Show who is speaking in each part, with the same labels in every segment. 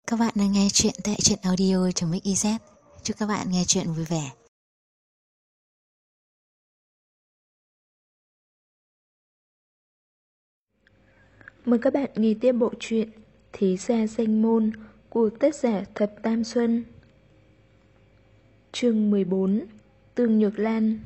Speaker 1: Các bạn đang nghe chuyện tại truyện audio.mix.iz. Chúc các bạn nghe chuyện vui vẻ.
Speaker 2: Mời các bạn nghe tiếp bộ truyện Thí gia danh môn của tác giả Thập Tam Xuân. Chương 14. Tương Nhược Lan.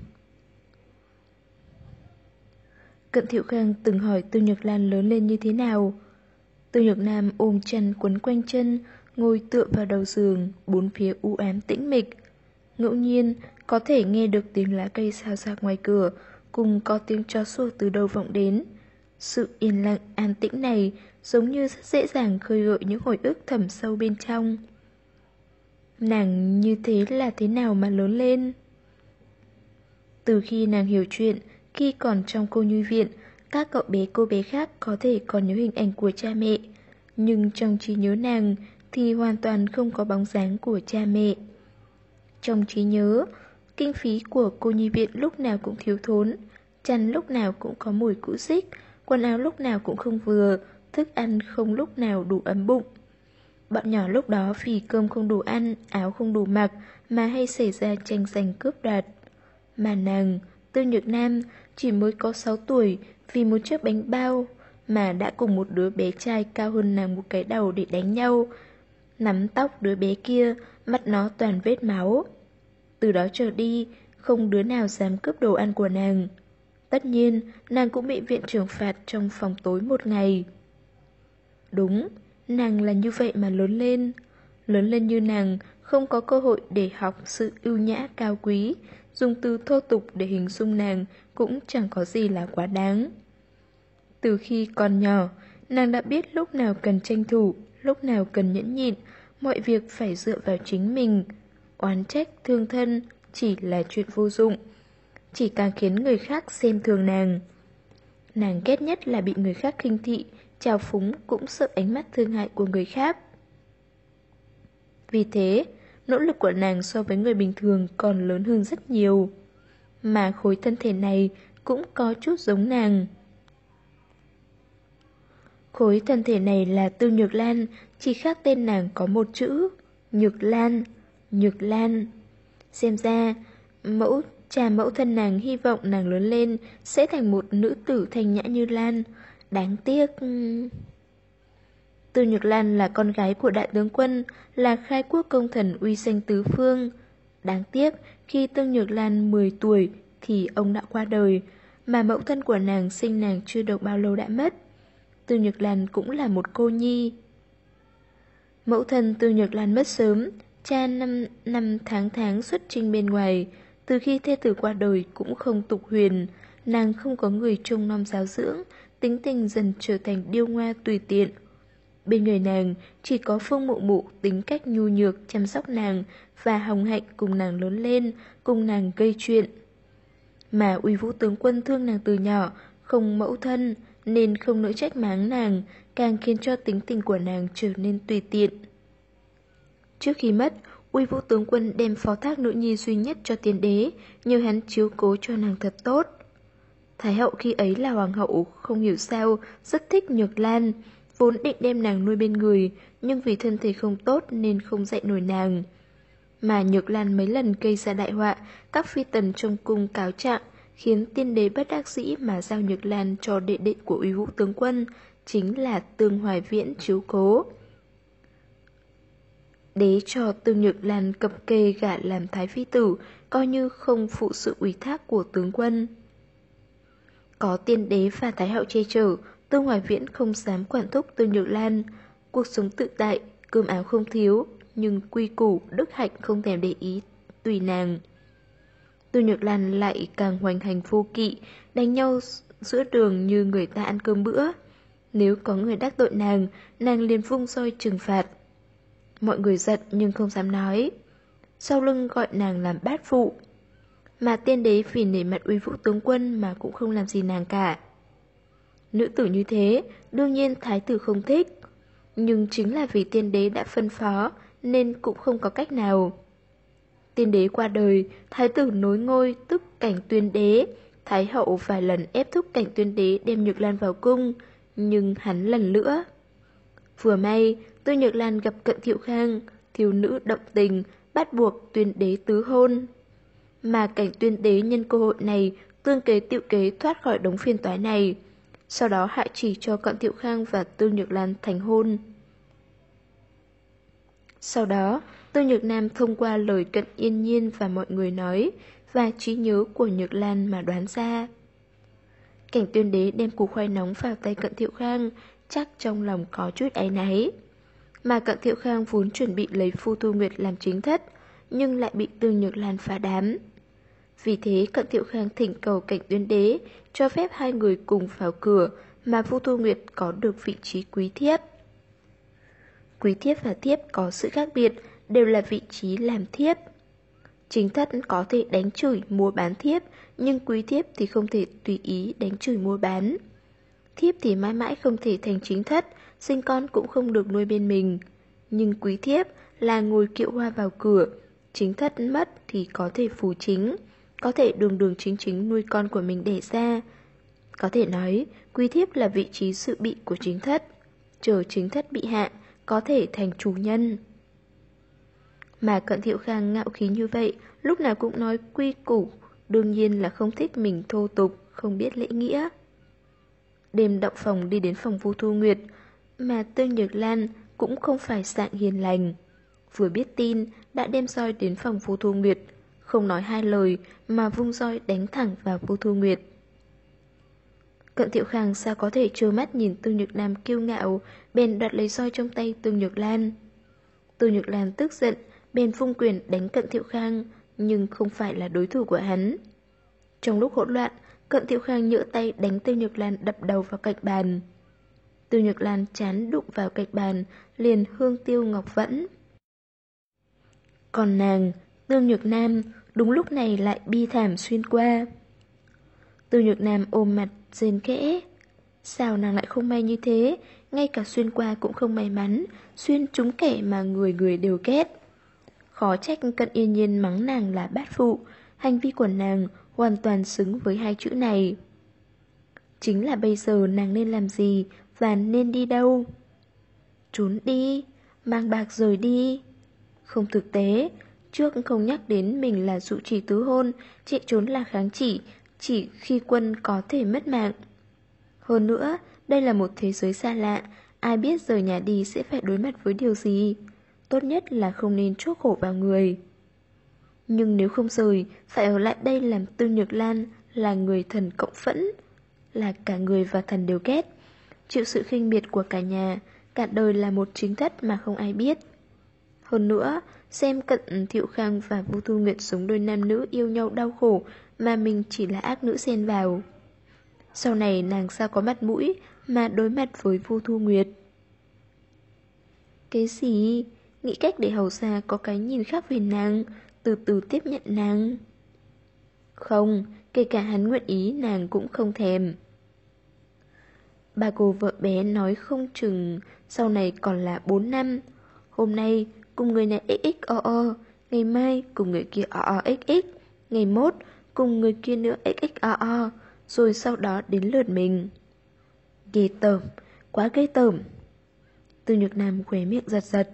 Speaker 2: Cận Thiệu Khang từng hỏi Tương Nhược Lan lớn lên như thế nào. Tương Nhược Nam ôm chăn quấn quanh chân, ngồi tựa vào đầu giường, bốn phía u ám tĩnh mịch. Ngẫu nhiên có thể nghe được tiếng lá cây xào xạc ngoài cửa, cùng có tiếng chó sủa từ đâu vọng đến. Sự yên lặng an tĩnh này giống như rất dễ dàng khơi gợi những hồi ức thẳm sâu bên trong. Nàng như thế là thế nào mà lớn lên? Từ khi nàng hiểu chuyện, khi còn trong cô nhi viện, các cậu bé cô bé khác có thể còn nhớ hình ảnh của cha mẹ, nhưng trong trí nhớ nàng thì hoàn toàn không có bóng dáng của cha mẹ. Trong trí nhớ, kinh phí của cô nhi viện lúc nào cũng thiếu thốn, chăn lúc nào cũng có mùi cũ xích, quần áo lúc nào cũng không vừa, thức ăn không lúc nào đủ ấm bụng. Bọn nhỏ lúc đó vì cơm không đủ ăn, áo không đủ mặc mà hay xảy ra tranh giành cướp đoạt. Mà nàng, Tương Nhược Nam, chỉ mới có 6 tuổi vì một chiếc bánh bao mà đã cùng một đứa bé trai cao hơn nàng một cái đầu để đánh nhau. Nắm tóc đứa bé kia, mặt nó toàn vết máu. Từ đó trở đi, không đứa nào dám cướp đồ ăn của nàng. Tất nhiên, nàng cũng bị viện trưởng phạt trong phòng tối một ngày. Đúng, nàng là như vậy mà lớn lên. Lớn lên như nàng, không có cơ hội để học sự ưu nhã cao quý, dùng từ thô tục để hình dung nàng cũng chẳng có gì là quá đáng. Từ khi còn nhỏ, nàng đã biết lúc nào cần tranh thủ, lúc nào cần nhẫn nhịn, mọi việc phải dựa vào chính mình. Oán trách, thương thân chỉ là chuyện vô dụng, chỉ càng khiến người khác xem thường nàng. Nàng ghét nhất là bị người khác khinh thị, trào phúng, cũng sợ ánh mắt thương hại của người khác. Vì thế, nỗ lực của nàng so với người bình thường còn lớn hơn rất nhiều. Mà khối thân thể này cũng có chút giống nàng. Khối thân thể này là Tương Nhược Lan, chỉ khác tên nàng có một chữ, Nhược Lan, Nhược Lan. Xem ra, cha mẫu thân nàng hy vọng nàng lớn lên sẽ thành một nữ tử thanh nhã như Lan. Đáng tiếc... Tương Nhược Lan là con gái của đại tướng quân, là khai quốc công thần uy danh tứ phương. Đáng tiếc, khi Tương Nhược Lan 10 tuổi thì ông đã qua đời, mà mẫu thân của nàng sinh nàng chưa được bao lâu đã mất. Tương Nhược Lan cũng là một cô nhi. Mẫu thân Tương Nhược Lan mất sớm, cha năm tháng xuất chinh bên ngoài. Từ khi thê tử qua đời cũng không tục huyền, nàng không có người trông nom giáo dưỡng, tính tình dần trở thành điêu ngoa tùy tiện. Bên người nàng chỉ có Phương Mụ Mụ tính cách nhu nhược chăm sóc nàng và Hồng Hạnh cùng nàng lớn lên, cùng nàng gây chuyện. Mà Uy Vũ tướng quân thương nàng từ nhỏ, không mẫu thân nên không nỡ trách mắng nàng, càng khiến cho tính tình của nàng trở nên tùy tiện. Trước khi mất, Uy Vũ tướng quân đem phó thác nữ nhi duy nhất cho tiên đế, nhờ hắn chiếu cố cho nàng thật tốt. Thái hậu khi ấy là hoàng hậu, không hiểu sao rất thích Nhược Lan, vốn định đem nàng nuôi bên người, nhưng vì thân thể không tốt nên không dạy nổi nàng. Mà Nhược Lan mấy lần gây ra đại họa, các phi tần trong cung cáo trạng, khiến tiên đế bất đắc dĩ mà giao Nhược Lan cho đệ đệ của Uy Vũ tướng quân, chính là Tương Hoài Viễn chiếu cố. Đế cho Tương Nhược Lan cập kê gả làm thái phi tử, coi như không phụ sự ủy thác của tướng quân. Có tiên đế và thái hậu che chở, Tương Hoài Viễn không dám quản thúc Tương Nhược Lan. Cuộc sống tự tại, cơm áo không thiếu, nhưng quy củ, đức hạnh không thèm để ý, tùy nàng. Tương Nhược Lan lại càng hoành hành vô kỵ, đánh nhau giữa đường như người ta ăn cơm bữa. Nếu có người đắc tội nàng liền vung roi trừng phạt. Mọi người giận nhưng không dám nói. Sau lưng gọi nàng làm bát phụ. Mà tiên đế vì nể mặt Uy Vũ tướng quân mà cũng không làm gì nàng cả. Nữ tử như thế, đương nhiên thái tử không thích. Nhưng chính là vì tiên đế đã phân phó, nên cũng không có cách nào. Tiên đế qua đời, thái tử nối ngôi tức Cảnh Tuyên đế. Thái hậu vài lần ép thúc Cảnh Tuyên đế đem Nhược Lan vào cung, nhưng hắn lần nữa. Vừa may, Tư Nhược Lan gặp Cận Thiệu Khang, thiếu nữ động tình, bắt buộc tuyên đế tứ hôn. Mà cảnh tuyên đế nhân cơ hội này, tương kế tiệu kế thoát khỏi đống phiền toái này. Sau đó hạ chỉ cho Cận Thiệu Khang và Tư Nhược Lan thành hôn. Sau đó, Tư Nhược Nam thông qua lời Cận Yên Nhiên và mọi người nói, và trí nhớ của Nhược Lan mà đoán ra. Cảnh tuyên đế đem củ khoai nóng vào tay Cận Thiệu Khang, chắc trong lòng có chút áy náy. Mà Cận Thiệu Khang vốn chuẩn bị lấy Phu Thu Nguyệt làm chính thất, nhưng lại bị Tư Nhược Lan phá đám. Vì thế Cận Thiệu Khang thỉnh cầu cảnh tuyên đế, cho phép hai người cùng vào cửa, mà Phu Thu Nguyệt có được vị trí quý thiếp. Quý thiếp và thiếp có sự khác biệt, đều là vị trí làm thiếp. Chính thất có thể đánh chửi mua bán thiếp, nhưng quý thiếp thì không thể tùy ý đánh chửi mua bán. Thiếp thì mãi mãi không thể thành chính thất, sinh con cũng không được nuôi bên mình. Nhưng quý thiếp là ngồi kiệu hoa vào cửa, chính thất mất thì có thể phù chính, có thể đường đường chính chính nuôi con của mình đẻ ra. Có thể nói, quý thiếp là vị trí sự bị của chính thất, chờ chính thất bị hạ, có thể thành chủ nhân. Mà Cận Thiệu Khang ngạo khí như vậy, lúc nào cũng nói quy củ, đương nhiên là không thích mình thô tục, không biết lễ nghĩa. Đêm động phòng đi đến phòng Phu Thu Nguyệt, mà Tư Nhược Lan cũng không phải dạng hiền lành. Vừa biết tin, đã đem roi đến phòng Phu Thu Nguyệt, không nói hai lời mà vung roi đánh thẳng vào Phu Thu Nguyệt. Cận Thiệu Khang sao có thể trơ mắt nhìn Tư Nhược Nam kiêu ngạo, bèn đoạt lấy roi trong tay Tư Nhược Lan. Tư Nhược Lan tức giận, bèn vung quyền đánh Cận Thiệu Khang, nhưng không phải là đối thủ của hắn. Trong lúc hỗn loạn, Cận Thiệu Khang nhỡ tay đánh Tư Nhược Lan đập đầu vào cạnh bàn. Tư Nhược Lan chán đụng vào cạnh bàn, liền hương tiêu ngọc vẫn. Còn nàng, Tư Nhược Nam, đúng lúc này lại bi thảm xuyên qua. Tư Nhược Nam ôm mặt rên khẽ. Sao nàng lại không may như thế, ngay cả xuyên qua cũng không may mắn, xuyên trúng kẻ mà người người đều ghét. Khó trách Cận Yên Nhiên mắng nàng là bát phụ, hành vi của nàng hoàn toàn xứng với hai chữ này. Chính là bây giờ nàng nên làm gì và nên đi đâu? Trốn đi, mang bạc rời đi. Không thực tế, trước không nhắc đến mình là dụ chỉ tứ hôn, chạy trốn là kháng chỉ khi quân có thể mất mạng. Hơn nữa, đây là một thế giới xa lạ, ai biết rời nhà đi sẽ phải đối mặt với điều gì. Tốt nhất là không nên chuốc khổ vào người. Nhưng nếu không rời, phải ở lại đây làm Tư Nhược Lan là người thần cộng phẫn, là cả người và thần đều ghét, chịu sự khinh miệt của cả nhà, cả đời là một chính thất mà không ai biết. Hơn nữa, xem Cận Thiệu Khang và Vu Thu Nguyệt sống đôi nam nữ yêu nhau đau khổ mà mình chỉ là ác nữ xen vào. Sau này nàng sao có mặt mũi mà đối mặt với Vu Thu Nguyệt? Cái gì? Nghĩ cách để hầu gia có cái nhìn khác về nàng, từ từ tiếp nhận nàng. Không, kể cả hắn nguyện ý nàng cũng không thèm. Bà cô vợ bé nói không chừng sau này còn là 4 năm. Hôm nay cùng người này xxoo, ngày mai cùng người kia xx, ngày mốt cùng người kia nữa xxoo, rồi sau đó đến lượt mình. Ghê tởm, quá ghê tởm. Tư Nhược Nam khóe miệng giật giật.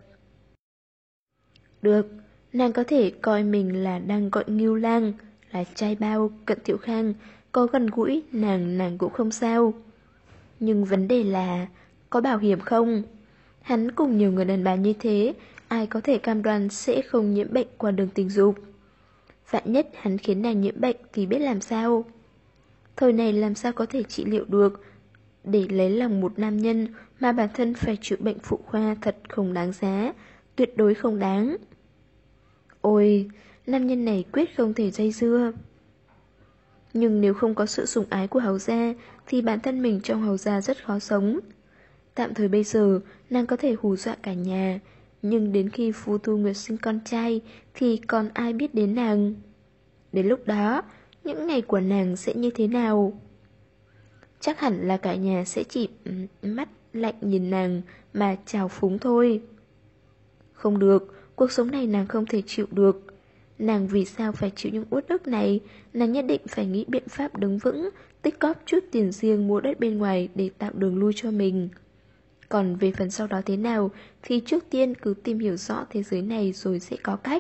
Speaker 2: Được, nàng có thể coi mình là đang gọi Ngưu Lang, là trai bao, Cận Thiệu Khang, có gần gũi nàng cũng không sao. Nhưng vấn đề là, có bảo hiểm không? Hắn cùng nhiều người đàn bà như thế, ai có thể cam đoan sẽ không nhiễm bệnh qua đường tình dục? Vạn nhất hắn khiến nàng nhiễm bệnh thì biết làm sao? Thời này làm sao có thể trị liệu được? Để lấy lòng một nam nhân mà bản thân phải chịu bệnh phụ khoa thật không đáng giá, tuyệt đối không đáng. Ôi, nam nhân này quyết không thể dây dưa. Nhưng nếu không có sự sủng ái của hầu gia thì bản thân mình trong hầu gia rất khó sống. Tạm thời bây giờ nàng có thể hù dọa cả nhà, nhưng đến khi Phu Thu Nguyệt sinh con trai thì còn ai biết đến nàng? Đến lúc đó, những ngày của nàng sẽ như thế nào? Chắc hẳn là cả nhà sẽ chỉ mắt lạnh nhìn nàng mà trào phúng thôi. Không được, cuộc sống này nàng không thể chịu được. Nàng vì sao phải chịu những uất ức này? Nàng nhất định phải nghĩ biện pháp đứng vững, tích cóp chút tiền riêng mua đất bên ngoài để tạo đường lui cho mình. Còn về phần sau đó thế nào thì trước tiên cứ tìm hiểu rõ thế giới này rồi sẽ có cách.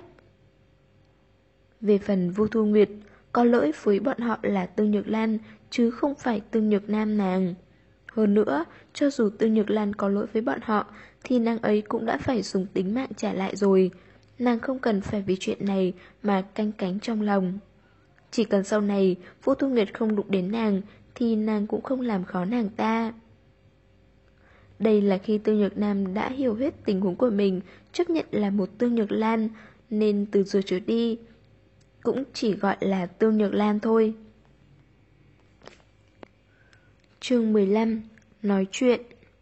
Speaker 2: Về phần Vu Thu Nguyệt, có lỗi với bọn họ là Tương Nhược Lan chứ không phải Tương Nhược Nam nàng. Hơn nữa, cho dù Tương Nhược Lan có lỗi với bọn họ thì nàng ấy cũng đã phải dùng tính mạng trả lại rồi. Nàng không cần phải vì chuyện này mà canh cánh trong lòng. Chỉ cần sau này Vu Thu Nguyệt không đụng đến nàng thì nàng cũng không làm khó nàng ta. Đây là khi Tương Nhược Nam đã hiểu hết tình huống của mình, chấp nhận là một Tương Nhược Lan, nên từ giờ trở đi cũng chỉ gọi là Tương Nhược Lan thôi. Chương 15. Nói chuyện.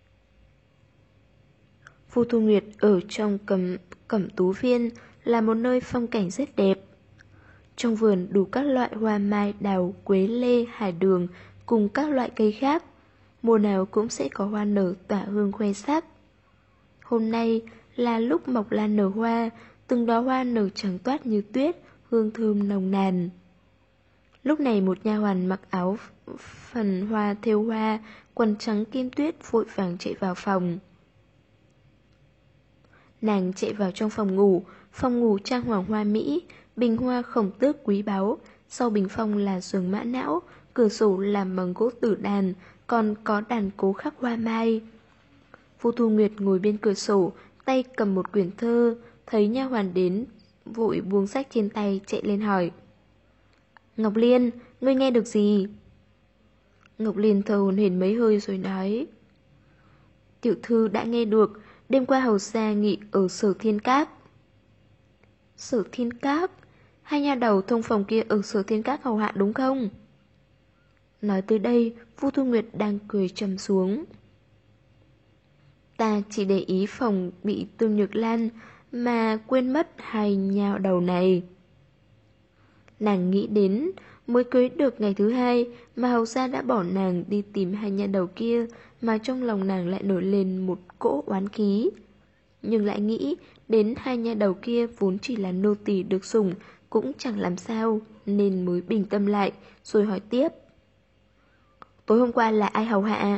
Speaker 2: Vu Thu Nguyệt ở trong Cẩm Tú Viên là một nơi phong cảnh rất đẹp. Trong vườn đủ các loại hoa mai, đào, quế, lê, hải đường cùng các loại cây khác. Mùa nào cũng sẽ có hoa nở tỏa hương khoe sắc. Hôm nay là lúc mộc lan nở hoa, từng đóa hoa nở trắng toát như tuyết, hương thơm nồng nàn. Lúc này một nha hoàn mặc áo phần hoa thêu hoa, quần trắng kim tuyết vội vàng chạy vào phòng. Nàng chạy vào trong phòng ngủ trang hoàng hoa mỹ, bình hoa khổng tước quý báu, sau bình phong là giường mã não, cửa sổ làm bằng gỗ tử đàn, còn có đàn cố khắc hoa mai. Vu Thu Nguyệt ngồi bên cửa sổ, tay cầm một quyển thơ, thấy nha hoàn đến, vội buông sách trên tay chạy lên hỏi. Ngọc Liên, ngươi nghe được gì? Ngọc Liên thở hổn hển mấy hơi rồi nói. Tiểu thư đã nghe được, đêm qua hầu gia nghị ở Sở Thiên Các. Sở Thiên Các? Hai nha đầu thông phòng kia ở Sở Thiên Các hầu hạ đúng không? Nói tới đây, Vu Thu Nguyệt đang cười trầm xuống. Ta chỉ để ý phòng bị Tương Nhược Lan mà quên mất hai nha đầu này. Nàng nghĩ đến mới cưới được ngày thứ hai mà hầu gia đã bỏ nàng đi tìm hai nha đầu kia, mà trong lòng nàng lại nổi lên một cỗ oán khí. Nhưng lại nghĩ đến hai nha đầu kia vốn chỉ là nô tỳ được sủng, cũng chẳng làm sao, nên mới bình tâm lại, rồi hỏi tiếp. Tối hôm qua là ai hầu hạ?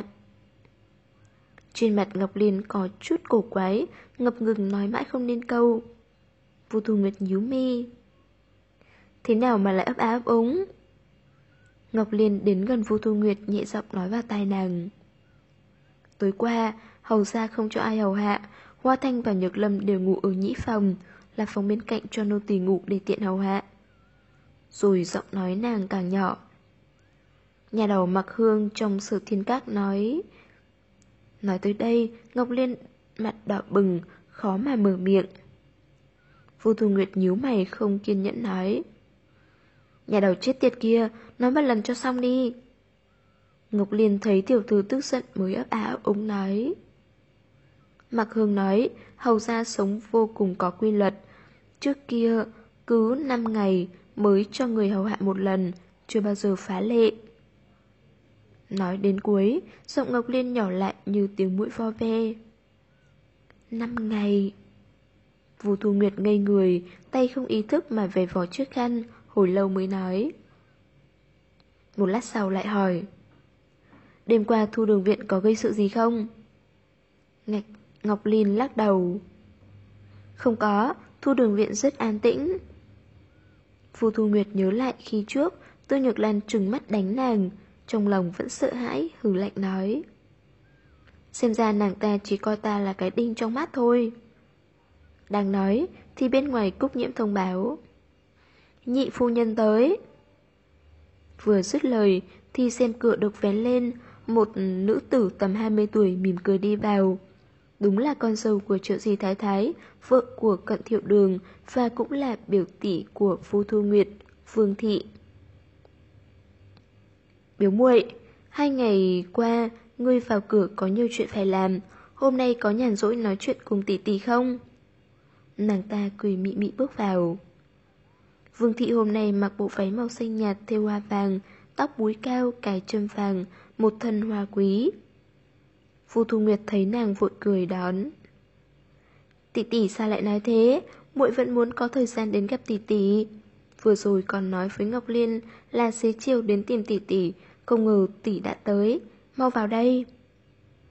Speaker 2: Trên mặt Ngọc Liên có chút cổ quái, ngập ngừng nói mãi không nên câu. Vu Thu Nguyệt nhíu mi. Thế nào mà lại ấp á ấp úng? Ngọc Liên đến gần Vu Thu Nguyệt nhẹ giọng nói vào tai nàng. Tối qua, hầu gia không cho ai hầu hạ, Hoa Thanh và Nhược Lâm đều ngủ ở nhĩ phòng, là phòng bên cạnh cho nô tỳ ngủ để tiện hầu hạ. Rồi giọng nói nàng càng nhỏ. Nhà đầu Mặc Hương trong Sở Thiên Các nói. Nói tới đây, Ngọc Liên mặt đỏ bừng, khó mà mở miệng. Vu Thu Nguyệt nhíu mày không kiên nhẫn nói. Nhà đầu chết tiệt kia, nói một lần cho xong đi. Ngọc Liên thấy tiểu thư tức giận mới ấp á ấp úng nói. Mặc Hương nói, hầu gia sống vô cùng có quy luật. Trước kia, cứ 5 ngày mới cho người hầu hạ một lần, chưa bao giờ phá lệ. Nói đến cuối, giọng Ngọc Liên nhỏ lại như tiếng mũi vo ve. 5 ngày. Vu Thu Nguyệt ngây người, tay không ý thức mà về vò chiếc khăn, hồi lâu mới nói. Một lát sau lại hỏi. Đêm qua Thu Đường Viện có gây sự gì không? Ngọc Liên lắc đầu. Không có, Thu Đường Viện rất an tĩnh. Vu Thu Nguyệt nhớ lại khi trước Tương Nhược Lan trừng mắt đánh nàng, trong lòng vẫn sợ hãi, hừ lạnh nói. Xem ra nàng ta chỉ coi ta là cái đinh trong mắt thôi. Đang nói thì bên ngoài Cúc Nhiễm thông báo. Nhị phu nhân tới. Vừa dứt lời thì rèm cửa được vén lên, một nữ tử tầm 20 tuổi mỉm cười đi vào. Đúng là con dâu của Triệu Di Thái Thái, vợ của Cận Thiệu Đường và cũng là biểu tỷ của Vu Thu Nguyệt, Vương Thị. Biểu muội, 2 ngày qua ngươi vào cửa có nhiều chuyện phải làm, hôm nay có nhàn rỗi nói chuyện cùng tỷ tỷ không? Nàng ta cười mị mị bước vào. Vương Thị hôm nay mặc bộ váy màu xanh nhạt thêu hoa vàng, tóc búi cao, cài châm vàng, một thân hoa quý. Vu Thu Nguyệt thấy nàng vội cười đón. Tỷ tỷ sao lại nói thế? Muội vẫn muốn có thời gian đến gặp tỷ tỷ. Vừa rồi còn nói với Ngọc Liên là xế chiều đến tìm tỷ tỷ, không ngờ tỷ đã tới. Mau vào đây.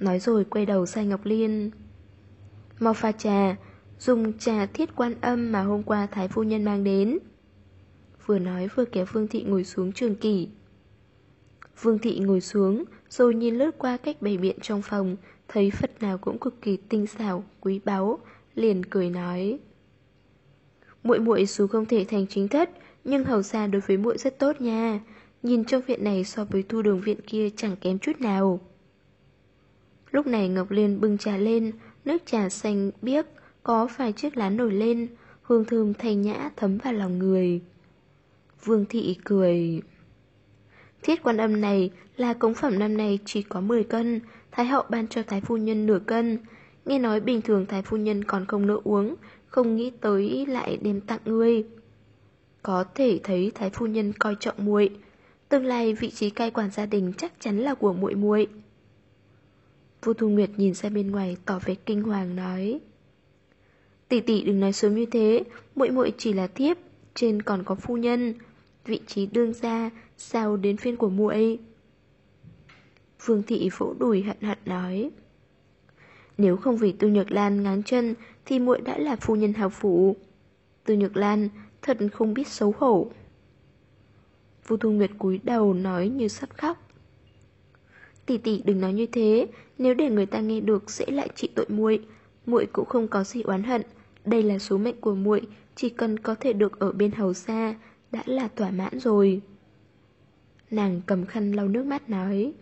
Speaker 2: Nói rồi quay đầu sang Ngọc Liên. Mau pha trà, dùng trà Thiết Quan Âm mà hôm qua Thái phu nhân mang đến. Vừa nói vừa kéo Vương Thị ngồi xuống trường kỷ. Vương Thị ngồi xuống, rồi nhìn lướt qua cách bày biện trong phòng, thấy Phật nào cũng cực kỳ tinh xảo, quý báu, liền cười nói: Muội muội dù không thể thành chính thất, nhưng hầu gia đối với muội rất tốt nha. Nhìn trong viện này so với Thu Đường viện kia chẳng kém chút nào. Lúc này Ngọc Liên bưng trà lên, nước trà xanh biếc, có vài chiếc lá nổi lên, hương thơm thanh nhã thấm vào lòng người. Vương Thị cười: Thiết Quan Âm này là cống phẩm năm nay chỉ có 10 cân, Thái hậu ban cho Thái phu nhân nửa cân. Nghe nói bình thường Thái phu nhân còn không nỡ uống, không nghĩ tới lại đem tặng ngươi. Có thể thấy Thái phu nhân coi trọng muội, tương lai vị trí cai quản gia đình chắc chắn là của muội muội. Vu Thu Nguyệt nhìn ra bên ngoài tỏ vẻ kinh hoàng nói: Tỷ tỷ đừng nói sớm như thế, muội muội chỉ là thiếp, trên còn có phu nhân, vị trí đương gia sao đến phiên của muội? Vương Thị vỗ đùi hận hận nói: Nếu không vì Tư Nhược Lan ngáng chân thì muội đã là phu nhân hào phủ. Tư Nhược Lan thật không biết xấu hổ. Vu Thu Nguyệt cúi đầu nói như sắp khóc: Tỷ tỷ đừng nói như thế, nếu để người ta nghe được sẽ lại trị tội muội. Muội cũng không có gì oán hận, đây là số mệnh của muội, chỉ cần có thể được ở bên hầu gia đã là thỏa mãn rồi. Nàng cầm khăn lau nước mắt nói: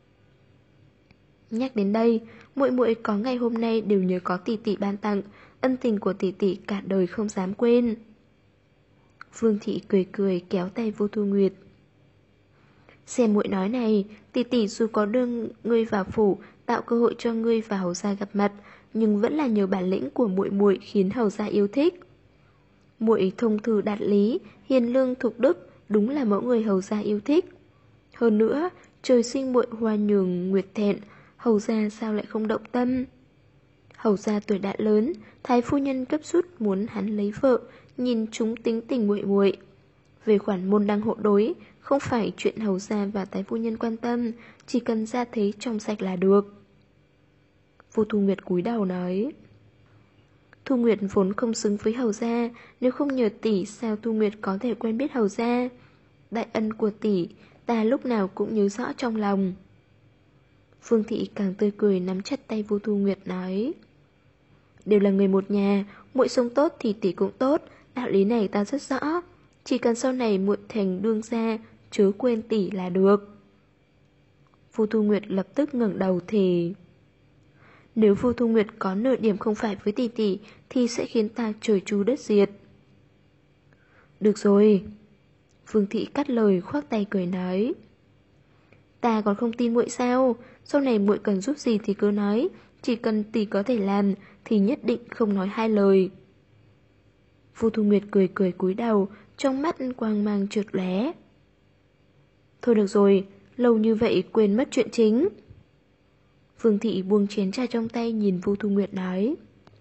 Speaker 2: Nhắc đến đây, muội muội có ngày hôm nay đều nhớ có tỷ tỷ ban tặng, ân tình của tỷ tỷ cả đời không dám quên. Vương Thị cười cười kéo tay Vu Thu Nguyệt: Xem muội nói này, tỷ tỷ dù có đưa ngươi vào phủ, tạo cơ hội cho ngươi và hầu gia gặp mặt, nhưng vẫn là nhờ bản lĩnh của muội muội khiến hầu gia yêu thích. Muội thông thư đạt lý, hiền lương thục đức, đúng là mẫu người hầu gia yêu thích. Hơn nữa, trời sinh muội hoa nhường nguyệt thẹn, hầu gia sao lại không động tâm? Hầu gia tuổi đã lớn, thái phu nhân cấp rút muốn hắn lấy vợ, nhìn chúng tính tình muội muội. Về khoản môn đăng hộ đối, không phải chuyện hầu gia và thái phu nhân quan tâm, chỉ cần gia thế trong sạch là được. Vu Thu Nguyệt cúi đầu nói: Thu Nguyệt vốn không xứng với hầu gia, nếu không nhờ tỷ sao Thu Nguyệt có thể quen biết hầu gia? Đại ân của tỷ, ta lúc nào cũng nhớ rõ trong lòng. Phương Thị càng tươi cười nắm chặt tay Vu Thu Nguyệt nói: Đều là người một nhà, muội sống tốt thì tỷ cũng tốt, đạo lý này ta rất rõ. Chỉ cần sau này muội thành đương gia, chớ quên tỷ là được. Vu Thu Nguyệt lập tức ngẩng đầu thề: Nếu Vu Thu Nguyệt có nửa điểm không phải với tỷ tỷ thì sẽ khiến ta trời tru đất diệt. Được rồi. Phương Thị cắt lời khoác tay cười nói: Ta còn không tin muội sao? Sau này muội cần giúp gì thì cứ nói, chỉ cần tỷ có thể làm thì nhất định không nói hai lời. Vu Thu Nguyệt cười cười cúi đầu, trong mắt quang mang trượt lóe. Thôi được rồi, lâu như vậy quên mất chuyện chính. Phương Thị buông chén trà trong tay nhìn Vu Thu Nguyệt nói: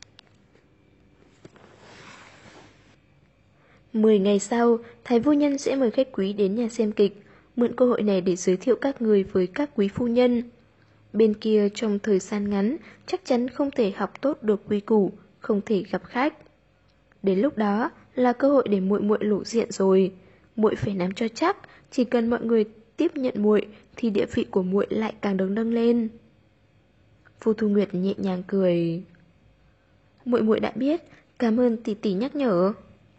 Speaker 2: 10 ngày sau, Thái phu nhân sẽ mời khách quý đến nhà xem kịch, mượn cơ hội này để giới thiệu các người với các quý phu nhân. Bên kia trong thời gian ngắn, chắc chắn không thể học tốt được quy củ, không thể gặp khách. Đến lúc đó là cơ hội để muội muội lộ diện rồi. Muội phải nắm cho chắc, chỉ cần mọi người tiếp nhận muội thì địa vị của muội lại càng được nâng lên. Vu Thu Nguyệt nhẹ nhàng cười: Muội muội đã biết, cảm ơn tỷ tỷ nhắc nhở.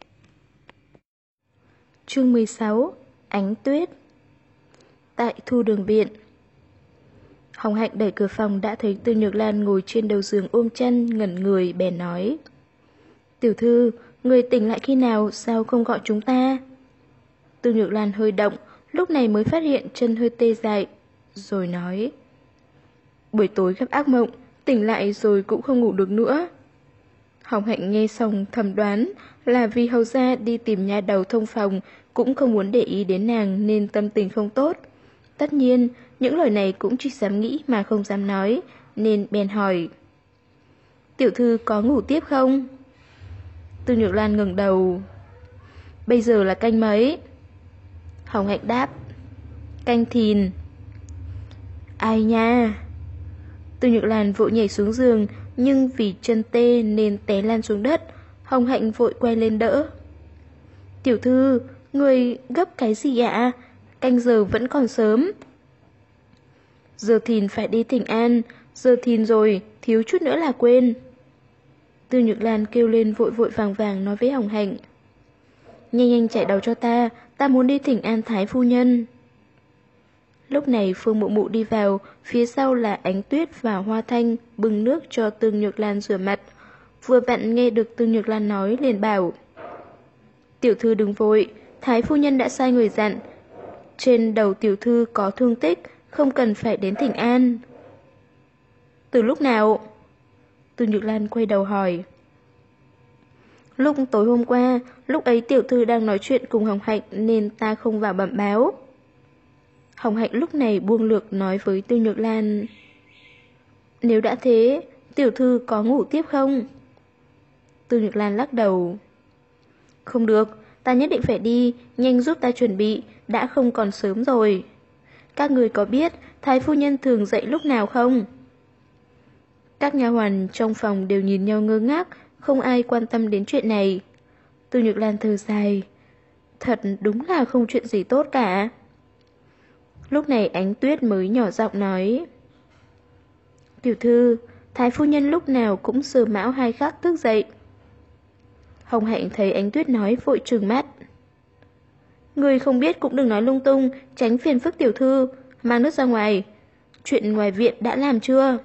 Speaker 2: Chương 16: Ánh tuyết. Tại Thu Đường viện, Hồng Hạnh đẩy cửa phòng đã thấy Tư Nhược Lan ngồi trên đầu giường ôm chân ngẩn người, bèn nói: Tiểu thư, người tỉnh lại khi nào, sao không gọi chúng ta? Tư Nhược Lan hơi động, lúc này mới phát hiện chân hơi tê dại, rồi nói: Buổi tối gặp ác mộng, tỉnh lại rồi cũng không ngủ được nữa. Hồng Hạnh nghe xong thầm đoán là vì hầu gia đi tìm nha đầu thông phòng, cũng không muốn để ý đến nàng nên tâm tình không tốt. Tất nhiên, những lời này cũng chỉ dám nghĩ mà không dám nói, nên bèn hỏi: Tiểu thư có ngủ tiếp không? Tư Nhược Lan ngẩng đầu: Bây giờ là canh mấy? Hồng Hạnh đáp: Canh thìn. Ai nha? Từ Nhược Lan vội nhảy xuống giường, nhưng vì chân tê nên té lăn xuống đất. Hồng Hạnh vội quay lên đỡ. Tiểu thư, người gấp cái gì ạ? Canh giờ vẫn còn sớm. Giờ thìn phải đi thỉnh an, giờ thìn rồi, thiếu chút nữa là quên. Từ Nhược Lan kêu lên vội vội vàng vàng nói với Hồng Hạnh. Nhanh nhanh chạy đầu cho ta muốn đi thỉnh an Thái phu nhân. Lúc này Phương Mụ Mụ đi vào, phía sau là Ánh Tuyết và Hoa Thanh bưng nước cho Tương Nhược Lan rửa mặt. Vừa vặn nghe được Tương Nhược Lan nói liền bảo. Tiểu thư đừng vội, Thái phu nhân đã sai người dặn. Trên đầu tiểu thư có thương tích, không cần phải đến thỉnh an. Từ lúc nào? Tương Nhược Lan quay đầu hỏi. Lúc tối hôm qua, lúc ấy tiểu thư đang nói chuyện cùng Hồng Hạnh nên ta không vào bẩm báo. Hồng Hạnh lúc này buông lược nói với Tương Nhược Lan. Nếu đã thế, tiểu thư có ngủ tiếp không? Tương Nhược Lan lắc đầu. Không được, ta nhất định phải đi, nhanh giúp ta chuẩn bị, đã không còn sớm rồi. Các người có biết Thái phu nhân thường dậy lúc nào không? Các nha hoàn trong phòng đều nhìn nhau ngơ ngác, không ai quan tâm đến chuyện này. Tương Nhược Lan thở dài. Thật đúng là không chuyện gì tốt cả. Lúc này Ánh Tuyết mới nhỏ giọng nói. Tiểu thư, Thái phu nhân lúc nào cũng sờ mão hai khắc thức dậy. Hồng Hạnh thấy Ánh Tuyết nói vội trừng mắt. Người không biết cũng đừng nói lung tung, tránh phiền phức tiểu thư, mang nước ra ngoài. Chuyện ngoài viện đã làm chưa?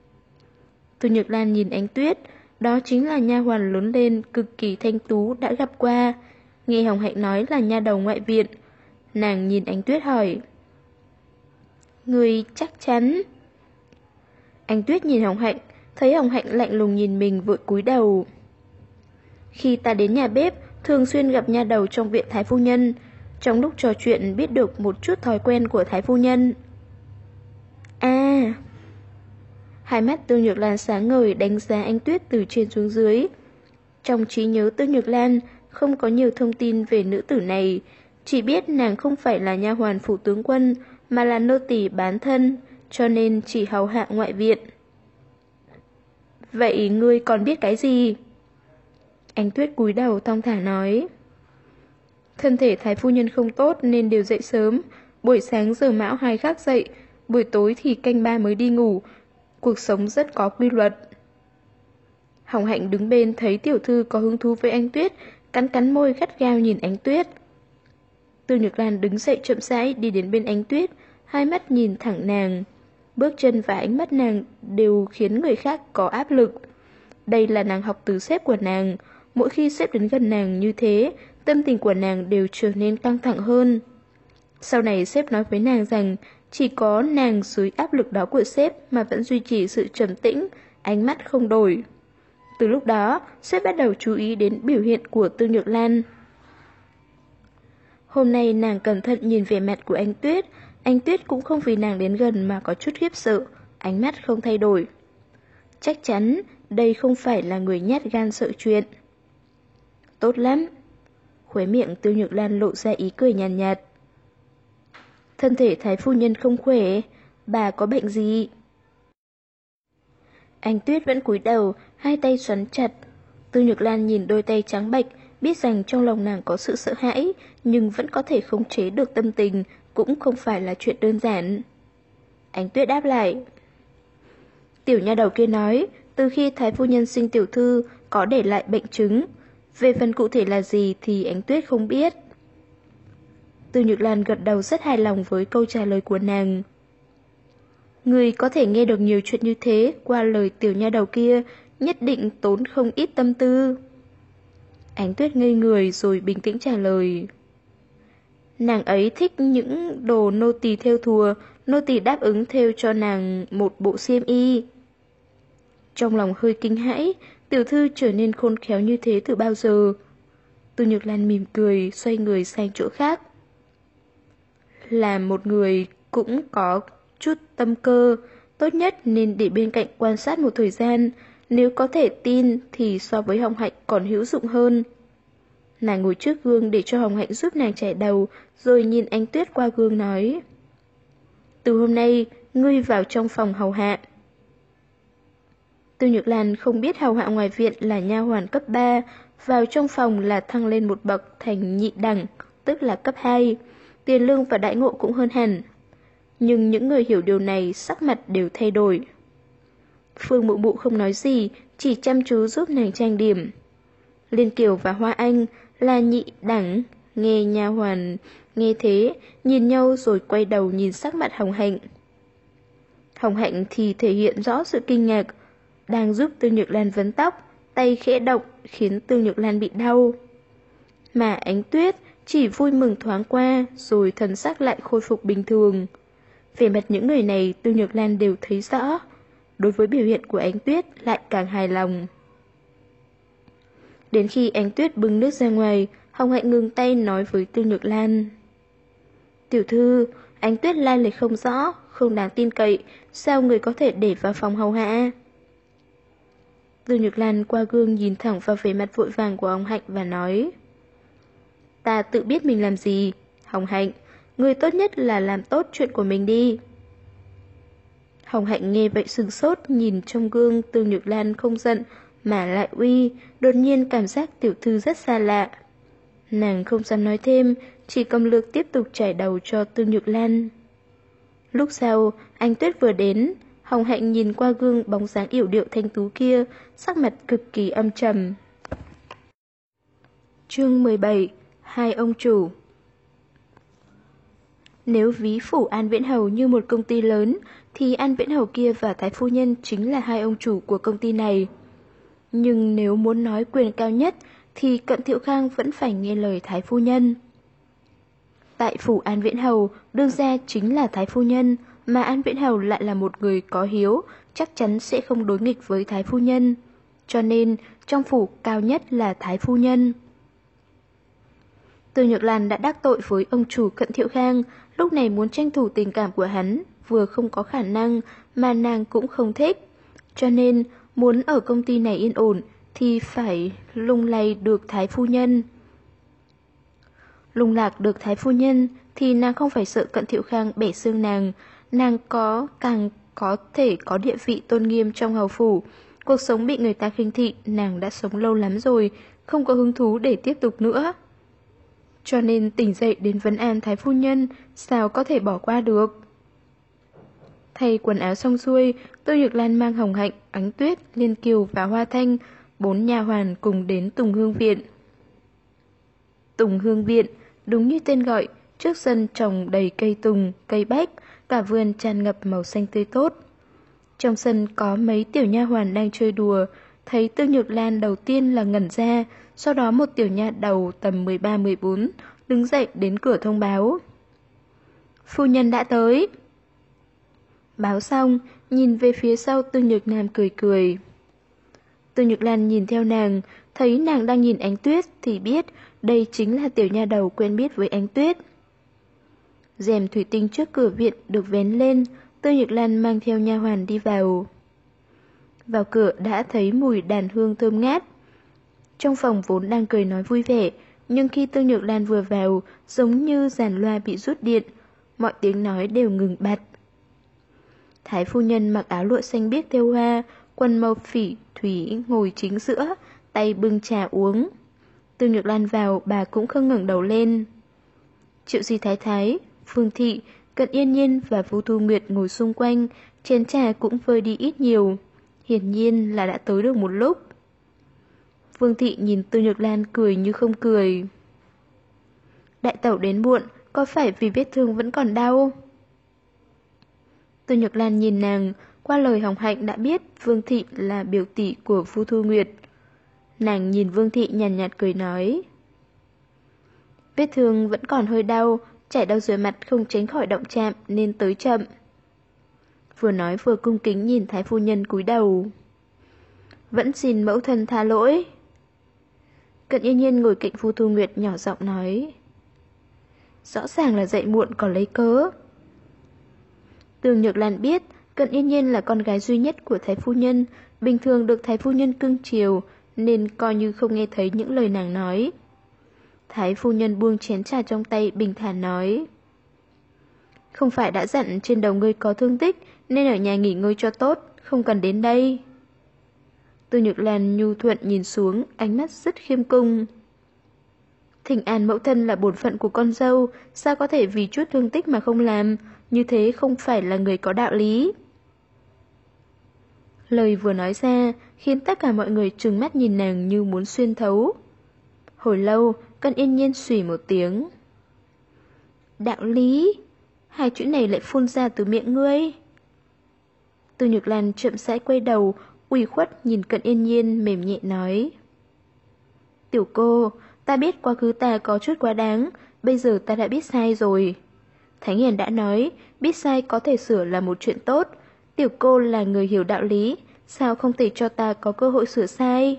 Speaker 2: Từ Nhược Lan nhìn Ánh Tuyết, đó chính là nha hoàn lớn lên cực kỳ thanh tú đã gặp qua. Nghe Hồng Hạnh nói là nha đầu ngoại viện, nàng nhìn Ánh Tuyết hỏi. Người chắc chắn? Ánh Tuyết nhìn Hồng Hạnh, thấy Hồng Hạnh lạnh lùng nhìn mình vội cúi đầu. Khi ta đến nhà bếp, thường xuyên gặp nha đầu trong viện Thái phu nhân. Trong lúc trò chuyện biết được một chút thói quen của Thái phu nhân. À! Hai mắt Tương Nhược Lan sáng ngời đánh giá Ánh Tuyết từ trên xuống dưới. Trong trí nhớ Tương Nhược Lan không có nhiều thông tin về nữ tử này, chỉ biết nàng không phải là nha hoàn phủ tướng quân mà là nô tỳ bán thân, cho nên chỉ hầu hạ ngoại viện. Vậy ngươi còn biết cái gì? Ánh Tuyết cúi đầu thong thả nói. Thân thể Thái phu nhân không tốt nên đều dậy sớm, buổi sáng giờ mão hai khắc dậy, buổi tối thì canh ba mới đi ngủ, cuộc sống rất có quy luật. Hồng Hạnh đứng bên thấy tiểu thư có hứng thú với Ánh Tuyết, cắn cắn môi gắt gao nhìn Ánh Tuyết. Tương Nhược Lan đứng dậy chậm rãi đi đến bên Ánh Tuyết, hai mắt nhìn thẳng nàng. Bước chân và ánh mắt nàng đều khiến người khác có áp lực. Đây là nàng học từ sếp của nàng, mỗi khi sếp đến gần nàng như thế, tâm tình của nàng đều trở nên căng thẳng hơn. Sau này sếp nói với nàng rằng chỉ có nàng dưới áp lực đó của sếp mà vẫn duy trì sự trầm tĩnh, ánh mắt không đổi. Từ lúc đó, sếp bắt đầu chú ý đến biểu hiện của Tương Nhược Lan. Hôm nay nàng cẩn thận nhìn vẻ mặt của Ánh Tuyết cũng không vì nàng đến gần mà có chút khiếp sợ, ánh mắt không thay đổi. Chắc chắn đây không phải là người nhát gan sợ chuyện. Tốt lắm. Khóe miệng Tương Nhược Lan lộ ra ý cười nhàn nhạt. Thân thể Thái phu nhân không khỏe, bà có bệnh gì? Ánh Tuyết vẫn cúi đầu, hai tay xoắn chặt. Tương Nhược Lan nhìn đôi tay trắng bệch, biết rằng trong lòng nàng có sự sợ hãi, nhưng vẫn có thể khống chế được tâm tình, cũng không phải là chuyện đơn giản. Ánh Tuyết đáp lại. Tiểu nha đầu kia nói, từ khi Thái phu nhân sinh tiểu thư có để lại bệnh chứng. Về phần cụ thể là gì thì Ánh Tuyết không biết. Tương Nhược Lan gật đầu rất hài lòng với câu trả lời của nàng. Người có thể nghe được nhiều chuyện như thế qua lời tiểu nha đầu kia, nhất định tốn không ít tâm tư. Ánh Tuyết ngây người rồi bình tĩnh trả lời. Nàng ấy thích những đồ nô tỳ thêu thùa, nô tỳ đáp ứng thêu cho nàng một bộ xiêm y. Trong lòng hơi kinh hãi, tiểu thư trở nên khôn khéo như thế từ bao giờ? Tương Nhược Lan mỉm cười, xoay người sang chỗ khác. Là một người cũng có chút tâm cơ, tốt nhất nên để bên cạnh quan sát một thời gian, nếu có thể tin thì so với Hồng Hạnh còn hữu dụng hơn. Nàng ngồi trước gương để cho Hồng Hạnh giúp nàng chải đầu, rồi nhìn Ánh Tuyết qua gương nói. Từ hôm nay, ngươi vào trong phòng hầu hạ. Tư Nhược Lan không biết hầu hạ ngoài viện là nha hoàn cấp 3, vào trong phòng là thăng lên một bậc thành nhị đẳng, tức là cấp 2. Tiền lương và đãi ngộ cũng hơn hẳn. Nhưng những người hiểu điều này sắc mặt đều thay đổi. Phương Mụ Mụ không nói gì, chỉ chăm chú giúp nàng trang điểm. Liên Kiều và Hoa Anh là nhị đẳng, nghe nha hoàn nghe thế, nhìn nhau rồi quay đầu nhìn sắc mặt Hồng Hạnh. Hồng Hạnh thì thể hiện rõ sự kinh ngạc, đang giúp Tư Nhược Lan vấn tóc, tay khẽ động khiến Tư Nhược Lan bị đau. Mà Ánh Tuyết chỉ vui mừng thoáng qua rồi thần sắc lại khôi phục bình thường. Về mặt những người này Tư Nhược Lan đều thấy rõ. Đối với biểu hiện của Ánh Tuyết lại càng hài lòng. Đến khi Ánh Tuyết bưng nước ra ngoài, Hồng Hạnh ngừng tay nói với Tư Nhược Lan. Tiểu thư, Ánh Tuyết lai lịch không rõ, không đáng tin cậy, sao người có thể để vào phòng hầu hạ? Tư Nhược Lan qua gương nhìn thẳng vào vẻ mặt vội vàng của Hồng Hạnh và nói. Ta tự biết mình làm gì, Hồng Hạnh, người tốt nhất là làm tốt chuyện của mình đi. Hồng Hạnh nghe vậy sừng sốt, nhìn trong gương Tư Nhược Lan không giận mà lại uy, đột nhiên cảm giác tiểu thư rất xa lạ. Nàng không dám nói thêm, chỉ cầm lược tiếp tục chải đầu cho Tư Nhược Lan. Lúc sau, Ánh Tuyết vừa đến, Hồng Hạnh nhìn qua gương bóng dáng yểu điệu thanh tú kia, sắc mặt cực kỳ âm trầm. Chương 17. Hai ông chủ. Nếu ví phủ An Viễn Hầu như một công ty lớn, thì An Viễn Hầu kia và Thái Phu Nhân chính là hai ông chủ của công ty này. Nhưng nếu muốn nói quyền cao nhất, thì Cận Thiệu Khang vẫn phải nghe lời Thái Phu Nhân. Tại phủ An Viễn Hầu, đương gia chính là Thái Phu Nhân, mà An Viễn Hầu lại là một người có hiếu, chắc chắn sẽ không đối nghịch với Thái Phu Nhân. Cho nên, trong phủ cao nhất là Thái Phu Nhân. Tư Nhược Lan đã đắc tội với ông chủ Cận Thiệu Khang, lúc này muốn tranh thủ tình cảm của hắn, vừa không có khả năng mà nàng cũng không thích. Cho nên, muốn ở công ty này yên ổn thì phải lung lay được Thái Phu Nhân. Lung lạc được Thái Phu Nhân thì nàng không phải sợ Cận Thiệu Khang bẻ xương nàng càng có thể có địa vị tôn nghiêm trong hầu phủ. Cuộc sống bị người ta khinh thị, nàng đã sống lâu lắm rồi, không có hứng thú để tiếp tục nữa. Cho nên tỉnh dậy đến vấn an Thái Phu Nhân, sao có thể bỏ qua được. Thay quần áo xong xuôi, Tư Nhược Lan mang Hồng Hạnh, Ánh Tuyết, Liên Kiều và Hoa Thanh, 4 nha hoàn cùng đến Tùng Hương Viện. Tùng Hương Viện, đúng như tên gọi, trước sân trồng đầy cây tùng, cây bách, cả vườn tràn ngập màu xanh tươi tốt. Trong sân có mấy tiểu nha hoàn đang chơi đùa, thấy Tư Nhược Lan đầu tiên là ngẩn ra, sau đó một tiểu nha đầu tầm 13-14 đứng dậy đến cửa thông báo. Phu nhân đã tới. Báo xong, nhìn về phía sau Tư Nhược Lan cười cười. Tư Nhược Lan nhìn theo nàng, thấy nàng đang nhìn Ánh Tuyết thì biết đây chính là tiểu nha đầu quen biết với Ánh Tuyết. Rèm thủy tinh trước cửa viện được vén lên, Tư Nhược Lan mang theo nha hoàn đi vào. Vào cửa đã thấy mùi đàn hương thơm ngát. Trong phòng vốn đang cười nói vui vẻ, nhưng khi Tư Nhược Lan vừa vào, giống như giàn loa bị rút điện, mọi tiếng nói đều ngừng bặt. Thái Phu Nhân mặc áo lụa xanh biếc thêu hoa, quần màu phỉ thủy ngồi chính giữa, tay bưng trà uống. Tư Nhược Lan vào, bà cũng không ngẩng đầu lên. Triệu Di Thái Thái, Phương Thị, Cận Yên Nhiên và Vu Thu Nguyệt ngồi xung quanh, chén trà cũng vơi đi ít nhiều. Hiển nhiên là đã tới được một lúc. Phương Thị nhìn Tư Nhược Lan cười như không cười. Đại tẩu đến muộn, có phải vì vết thương vẫn còn đau? Tư Nhược Lan nhìn nàng, qua lời Hồng Hạnh đã biết Vương Thị là biểu tỷ của Vu Thu Nguyệt. Nàng nhìn Vương Thị nhàn nhạt cười nói. Vết thương vẫn còn hơi đau, chảy đau dưới mặt không tránh khỏi động chạm nên tới chậm. Vừa nói vừa cung kính nhìn Thái Phu Nhân cúi đầu. Vẫn xin mẫu thân tha lỗi. Cận Yên Nhiên ngồi cạnh Vu Thu Nguyệt nhỏ giọng nói. Rõ ràng là dậy muộn còn lấy cớ. Tư Nhược Lan biết Cận Yên Nhiên là con gái duy nhất của Thái Phu Nhân, bình thường được Thái Phu Nhân cưng chiều, nên coi như không nghe thấy những lời nàng nói. Thái Phu Nhân buông chén trà trong tay bình thản nói. Không phải đã dặn trên đầu ngươi có thương tích, nên ở nhà nghỉ ngơi cho tốt, không cần đến đây. Từ Nhược Lan nhu thuận nhìn xuống, ánh mắt rất khiêm cung. Thỉnh an mẫu thân là bổn phận của con dâu, sao có thể vì chút thương tích mà không làm, như thế không phải là người có đạo lý. Lời vừa nói ra, khiến tất cả mọi người trừng mắt nhìn nàng như muốn xuyên thấu. Hồi lâu, Cận Yên Nhiên xùy một tiếng. Đạo lý? Hai chữ này lại phun ra từ miệng ngươi. Từ Nhược Lan chậm rãi quay đầu, ủy khuất nhìn Cận Yên Nhiên mềm nhẹ nói. Tiểu cô, ta biết quá khứ ta có chút quá đáng, bây giờ ta đã biết sai rồi. Thánh Hiền đã nói, biết sai có thể sửa là một chuyện tốt. Tiểu cô là người hiểu đạo lý, sao không thể cho ta có cơ hội sửa sai?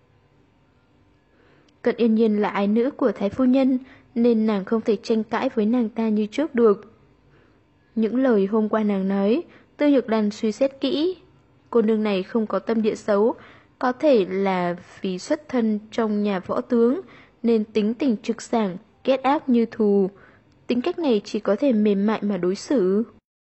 Speaker 2: Cận Yên Nhiên là ái nữ của Thái Phu Nhân, nên nàng không thể tranh cãi với nàng ta như trước được. Những lời hôm qua nàng nói, Tư Nhược Lan suy xét kỹ. Cô nương này không có tâm địa xấu, có thể là vì xuất thân trong nhà võ tướng, nên tính tình trực sảng, ghét ác như thù. Tính cách này chỉ có thể mềm mại mà đối xử.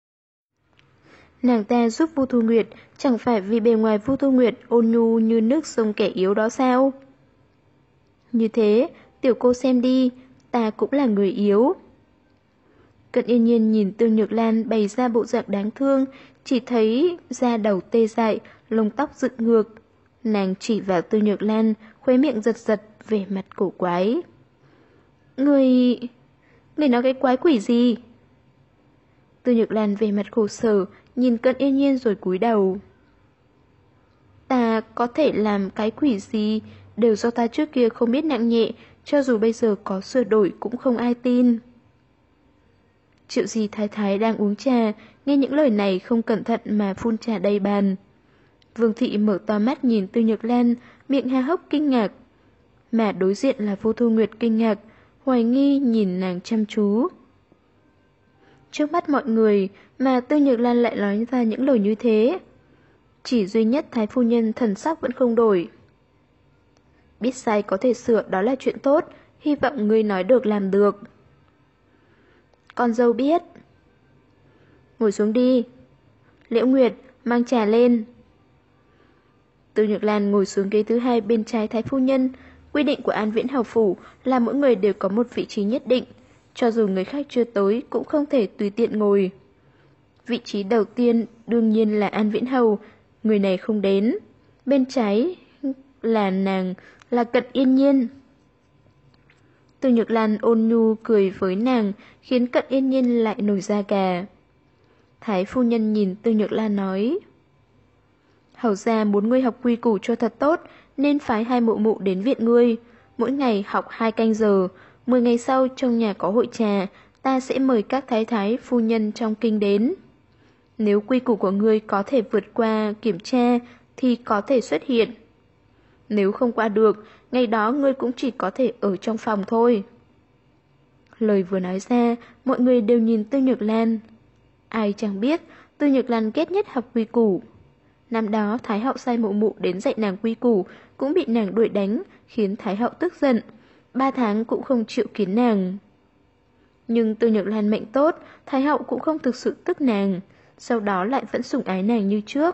Speaker 2: Nàng ta giúp Vu Thu Nguyệt, chẳng phải vì bề ngoài Vu Thu Nguyệt ôn nhu như nước sông kẻ yếu đó sao? Như thế, tiểu cô xem đi, ta cũng là người yếu. Cận Yên Nhiên nhìn Tư Nhược Lan bày ra bộ dạng đáng thương, chỉ thấy da đầu tê dại, lông tóc dựng ngược. Nàng chỉ vào Tư Nhược Lan, khóe miệng giật giật, vẻ mặt cổ quái. Người nói cái quái quỷ gì? Tư Nhược Lan về mặt khổ sở, nhìn Cận Yên Nhiên rồi cúi đầu. Ta có thể làm cái quỷ gì, đều do ta trước kia không biết nặng nhẹ, cho dù bây giờ có sửa đổi cũng không ai tin. Triệu Di Thái Thái đang uống trà, nghe những lời này không cẩn thận mà phun trà đầy bàn. Vương Thị mở to mắt nhìn Tư Nhược Lan, miệng há hốc kinh ngạc. Mà đối diện là Vô Thu Nguyệt kinh ngạc, hoài nghi nhìn nàng chăm chú. Trước mắt mọi người mà Tư Nhược Lan lại nói ra những lời như thế. Chỉ duy nhất Thái Phu Nhân thần sắc vẫn không đổi. Biết sai có thể sửa đó là chuyện tốt, hy vọng ngươi nói được làm được. Con dâu biết. Ngồi xuống đi. Liễu Nguyệt, mang trà lên. Tư Nhược Lan ngồi xuống ghế thứ hai bên trái Thái Phu Nhân. Quy định của An Viễn Hầu Phủ là mỗi người đều có một vị trí nhất định. Cho dù người khác chưa tới cũng không thể tùy tiện ngồi. Vị trí đầu tiên đương nhiên là An Viễn Hầu, người này không đến. Bên trái là nàng, là Cận Yên Nhiên. Tư Nhược Lan ôn nhu cười với nàng, khiến Cận Yên Nhiên lại nổi da gà. Thái Phu Nhân nhìn Tư Nhược Lan nói. Hầu gia muốn ngươi học quy củ cho thật tốt, nên phái hai mụ mụ đến viện ngươi. Mỗi ngày học 2 canh giờ, 10 ngày sau trong nhà có hội trà, ta sẽ mời các thái thái phu nhân trong kinh đến. Nếu quy củ của ngươi có thể vượt qua kiểm tra thì có thể xuất hiện. Nếu không qua được, ngày đó ngươi cũng chỉ có thể ở trong phòng thôi. Lời vừa nói ra, mọi người đều nhìn Tư Nhược Lan. Ai chẳng biết, Tư Nhược Lan ghét nhất học quy củ. Năm đó Thái hậu sai mụ mụ đến dạy nàng quy củ, cũng bị nàng đuổi đánh, khiến Thái hậu tức giận. 3 tháng cũng không chịu kiến nàng. Nhưng Tư Nhược Lan mệnh tốt, Thái hậu cũng không thực sự tức nàng, sau đó lại vẫn sủng ái nàng như trước.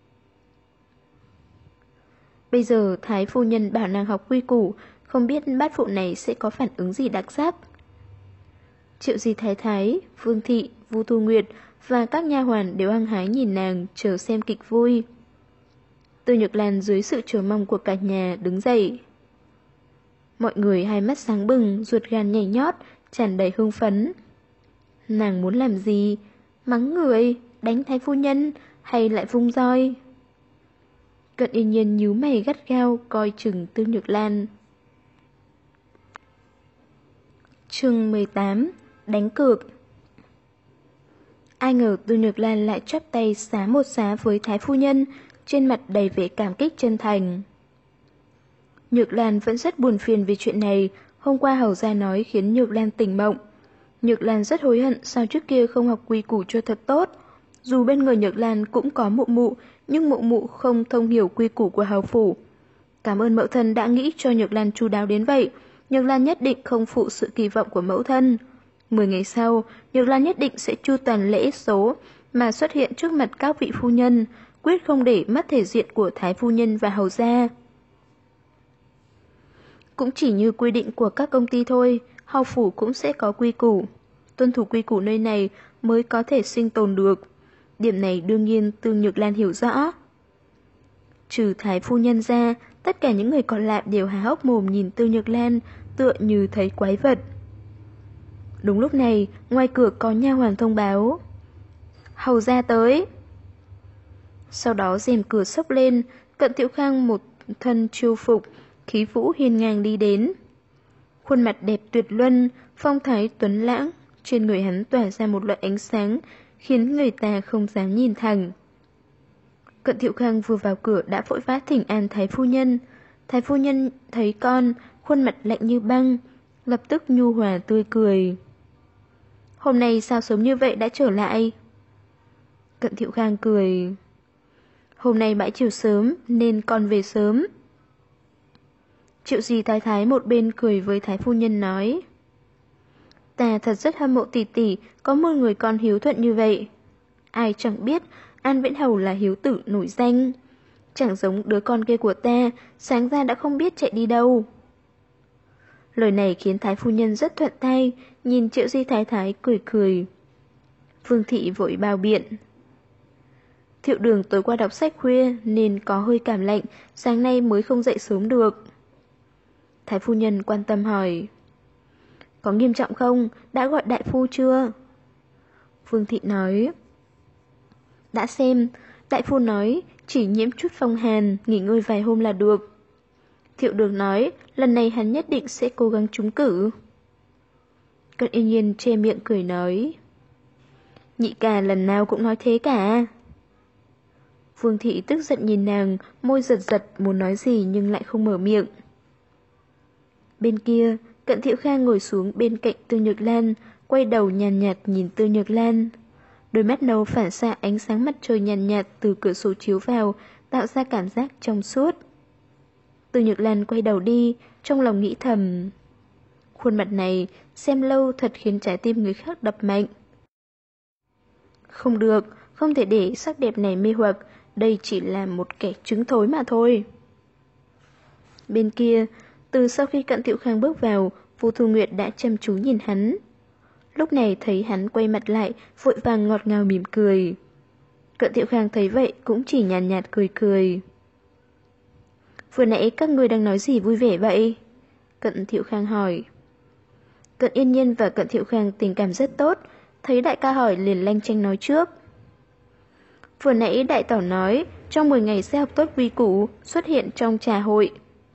Speaker 2: Bây giờ Thái Phu Nhân bảo nàng học quy củ, không biết bát phụ này sẽ có phản ứng gì đặc sắc. Triệu Di Thái Thái, Vương Thị, Vu Thu Nguyệt và các nha hoàn đều hăng hái nhìn nàng chờ xem kịch vui. Tư Nhược Lan dưới sự chờ mong của cả nhà đứng dậy. Mọi người hai mắt sáng bừng, ruột gan nhảy nhót, tràn đầy hưng phấn. Nàng muốn làm gì? Mắng người, đánh Thái Phu Nhân hay lại vung roi? Cận Yên Nhiên nhíu mày gắt gao coi chừng Tư Nhược Lan. Chương 18. Đánh cược. Ai ngờ Tư Nhược Lan lại chắp tay xá một xá với Thái Phu Nhân, trên mặt đầy vẻ cảm kích chân thành. Nhược Lan vẫn rất buồn phiền vì chuyện này, hôm qua hầu gia nói khiến Nhược Lan tỉnh mộng. Nhược Lan rất hối hận sao trước kia không học quy củ cho thật tốt. Dù bên người Nhược Lan cũng có mụ mụ, nhưng mụ mụ không thông hiểu quy củ của hầu phủ. Cảm ơn mẫu thân đã nghĩ cho Nhược Lan chu đáo đến vậy. Nhược Lan nhất định không phụ sự kỳ vọng của mẫu thân. 10 ngày sau, Nhược Lan nhất định sẽ chu toàn lễ số mà xuất hiện trước mặt các vị phu nhân. quyết không để mất thể diện của Thái phu nhân và hầu gia. Cũng chỉ như quy định của các công ty thôi, hầu phủ cũng sẽ có quy củ. Tuân thủ quy củ nơi này mới có thể sinh tồn được. Điểm này đương nhiên Tương Nhược Lan hiểu rõ. Trừ Thái phu nhân ra, tất cả những người còn lại đều há hốc mồm nhìn Tương Nhược Lan, tựa như thấy quái vật. Đúng lúc này, ngoài cửa có nha hoàn thông báo. Hầu gia tới. Sau đó rèm cửa xốc lên, Cận Thiệu Khang một thân chiêu phục, khí vũ hiên ngang đi đến. Khuôn mặt đẹp tuyệt luân, phong thái tuấn lãng, trên người hắn tỏa ra một loại ánh sáng, khiến người ta không dám nhìn thẳng. Cận Thiệu Khang vừa vào cửa đã vội vã thỉnh an Thái phu nhân. Thái phu nhân thấy con, khuôn mặt lạnh như băng, lập tức nhu hòa tươi cười. Hôm nay sao sớm như vậy đã trở lại? Cận Thiệu Khang cười. Hôm nay bãi chiều sớm nên con về sớm. Triệu Di Thái Thái một bên cười với Thái phu nhân nói. Ta thật rất hâm mộ tỷ tỷ có một người con hiếu thuận như vậy. Ai chẳng biết An Viễn Hầu là hiếu tử nổi danh. Chẳng giống đứa con kia của ta, sáng ra đã không biết chạy đi đâu. Lời này khiến Thái phu nhân rất thuận tay, nhìn Triệu Di Thái Thái cười cười. Vương thị vội bao biện. Thiệu Đường tối qua đọc sách khuya nên có hơi cảm lạnh, sáng nay mới không dậy sớm được. Thái phu nhân quan tâm hỏi. Có nghiêm trọng không? Đã gọi đại phu chưa? Vương thị nói. Đã xem, đại phu nói chỉ nhiễm chút phong hàn, nghỉ ngơi vài hôm là được. Thiệu Đường nói lần này hắn nhất định sẽ cố gắng trúng cử. Cận Yên Nhiên che miệng cười nói. Nhị ca lần nào cũng nói thế cả. Vương thị tức giận nhìn nàng, môi giật giật muốn nói gì nhưng lại không mở miệng. Bên kia, Cận Thiệu Khang ngồi xuống bên cạnh Tương Nhược Lan, quay đầu nhàn nhạt nhìn Tương Nhược Lan. Đôi mắt nâu phản xạ ánh sáng mặt trời nhàn nhạt từ cửa sổ chiếu vào, tạo ra cảm giác trong suốt. Tương Nhược Lan quay đầu đi, trong lòng nghĩ thầm. Khuôn mặt này, xem lâu thật khiến trái tim người khác đập mạnh. Không được, không thể để sắc đẹp này mê hoặc, đây chỉ là một kẻ trứng thối mà thôi. Bên kia, từ sau khi Cận Thiệu Khang bước vào, Vu Thu Nguyệt đã chăm chú nhìn hắn. Lúc này thấy hắn quay mặt lại, vội vàng ngọt ngào mỉm cười. Cận Thiệu Khang thấy vậy cũng chỉ nhàn nhạt cười cười. Vừa nãy các người đang nói gì vui vẻ vậy? Cận Thiệu Khang hỏi. Cận Yên Nhiên và Cận Thiệu Khang tình cảm rất tốt, thấy đại ca hỏi liền lanh chanh nói trước. Vừa nãy đại tẩu nói, trong 10 ngày sẽ học tốt quy củ, xuất hiện trong trà hội.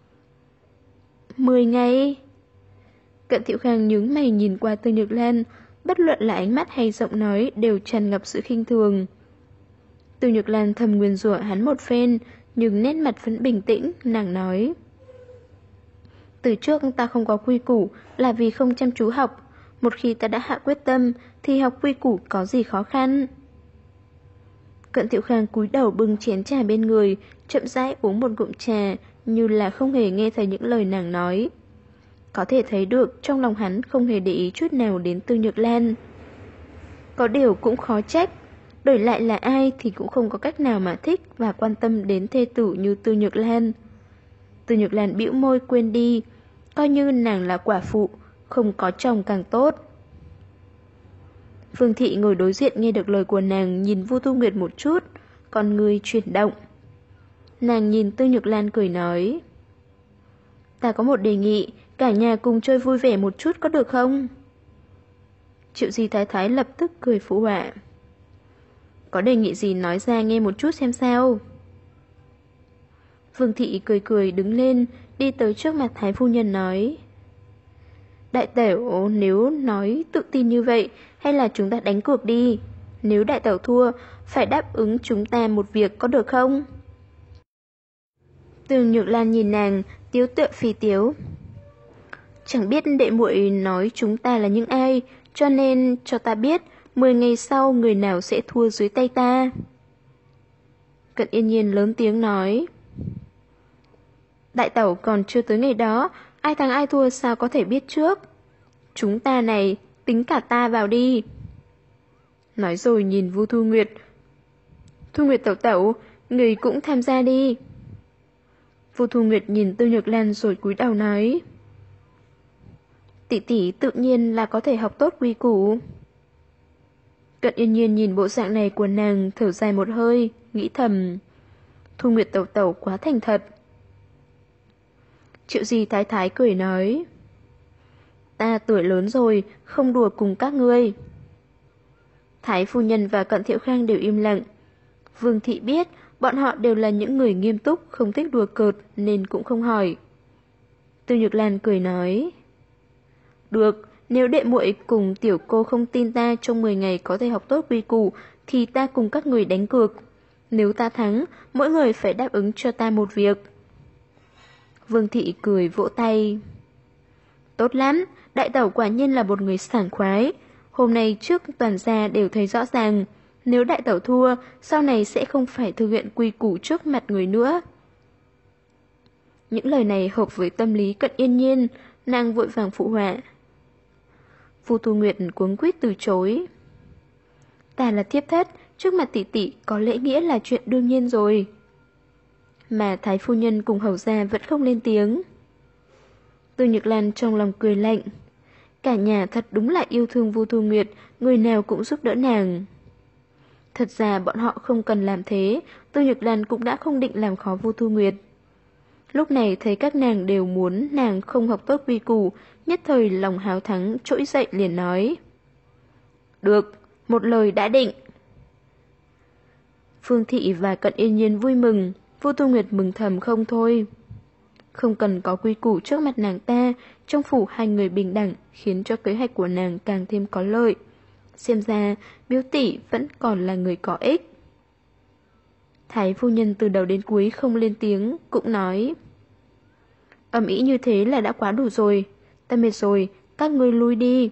Speaker 2: 10 ngày? Cận Thiệu Khang nhướng mày nhìn qua Tương Nhược Lan, bất luận là ánh mắt hay giọng nói đều tràn ngập sự khinh thường. Tương Nhược Lan thầm nguyền rủa hắn một phen, nhưng nét mặt vẫn bình tĩnh, nàng nói. Từ trước ta không có quy củ là vì không chăm chú học, một khi ta đã hạ quyết tâm thì học quy củ có gì khó khăn. Cận Thiệu Khang cúi đầu bưng chén trà bên người, chậm rãi uống một ngụm trà, như là không hề nghe thấy những lời nàng nói. Có thể thấy được trong lòng hắn không hề để ý chút nào đến Tương Nhược Lan. Có điều cũng khó trách, đổi lại là ai thì cũng không có cách nào mà thích và quan tâm đến thê tử như Tương Nhược Lan. Tương Nhược Lan bĩu môi quên đi, coi như nàng là quả phụ, không có chồng càng tốt. Phương Thị ngồi đối diện nghe được lời của nàng, nhìn Vu Thu Nguyệt một chút, con người chuyển động. Nàng nhìn Tương Nhược Lan cười nói. Ta có một đề nghị, cả nhà cùng chơi vui vẻ một chút có được không? Triệu Di Thái Thái lập tức cười phụ họa. Có đề nghị gì nói ra nghe một chút xem sao? Phương Thị cười cười đứng lên, đi tới trước mặt Thái phu nhân nói. Đại tẩu nếu nói tự tin như vậy, hay là chúng ta đánh cược đi. Nếu đại tẩu thua, phải đáp ứng chúng ta một việc có được không? Tương Nhược Lan nhìn nàng, tiếu tựa phi tiếu. Chẳng biết đệ muội nói chúng ta là những ai, cho nên cho ta biết 10 ngày sau người nào sẽ thua dưới tay ta. Cận Yên Nhiên lớn tiếng nói. Đại tẩu còn chưa tới ngày đó, ai thắng ai thua sao có thể biết trước. Chúng ta này, tính cả ta vào đi. Nói rồi nhìn Vu Thu Nguyệt. Thu Nguyệt tẩu tẩu, Người cũng tham gia đi. Vu Thu Nguyệt nhìn Tư Nhược Lan rồi cúi đầu nói. Tỷ tỷ tự nhiên là có thể học tốt quy củ. Cận Yên Nhiên nhìn bộ dạng này của nàng, thở dài một hơi, nghĩ thầm. Thu Nguyệt tẩu tẩu quá thành thật. Triệu Di Thái Thái cười nói. Ta tuổi lớn rồi, không đùa cùng các ngươi. Thái phu nhân và Cận Thiệu Khang đều im lặng. Vương thị biết bọn họ đều là những người nghiêm túc, không thích đùa cợt nên cũng không hỏi. Tư Nhược Lan cười nói. Được, nếu đệ muội cùng tiểu cô không tin ta trong 10 ngày có thể học tốt quy củ thì ta cùng các người đánh cược. Nếu ta thắng, mỗi người phải đáp ứng cho ta một việc. Vương thị cười vỗ tay. Tốt lắm, đại tẩu quả nhiên là một người sảng khoái. Hôm nay trước toàn gia đều thấy rõ ràng, nếu đại tẩu thua, sau này sẽ không phải thực hiện quy củ trước mặt người nữa. Những lời này hợp với tâm lý Cận Yên Nhiên, nàng vội vàng phụ họa. Vu Thu Nguyệt cuống quýt từ chối. Ta là thiếp thất, trước mặt tỷ tỷ có lễ nghĩa là chuyện đương nhiên rồi. Mà Thái phu nhân cùng hầu gia vẫn không lên tiếng. Tư Nhược Lan trong lòng cười lạnh. Cả nhà thật đúng là yêu thương Vu Thu Nguyệt, người nào cũng giúp đỡ nàng. Thật ra bọn họ không cần làm thế, Tư Nhược Lan cũng đã không định làm khó Vu Thu Nguyệt. Lúc này thấy các nàng đều muốn nàng không học tốt quy củ, nhất thời lòng háo thắng trỗi dậy liền nói. Được, một lời đã định. Phương Thị và Cận Yên Nhiên vui mừng, Vu Thu Nguyệt mừng thầm không thôi. Không cần có quy củ trước mặt nàng ta, trong phủ hai người bình đẳng khiến cho kế hoạch của nàng càng thêm có lợi. Xem ra, Biếu tỷ vẫn còn là người có ích. Thái phu nhân từ đầu đến cuối không lên tiếng, cũng nói. Ầm ĩ như thế là đã quá đủ rồi, ta mệt rồi, các ngươi lui đi.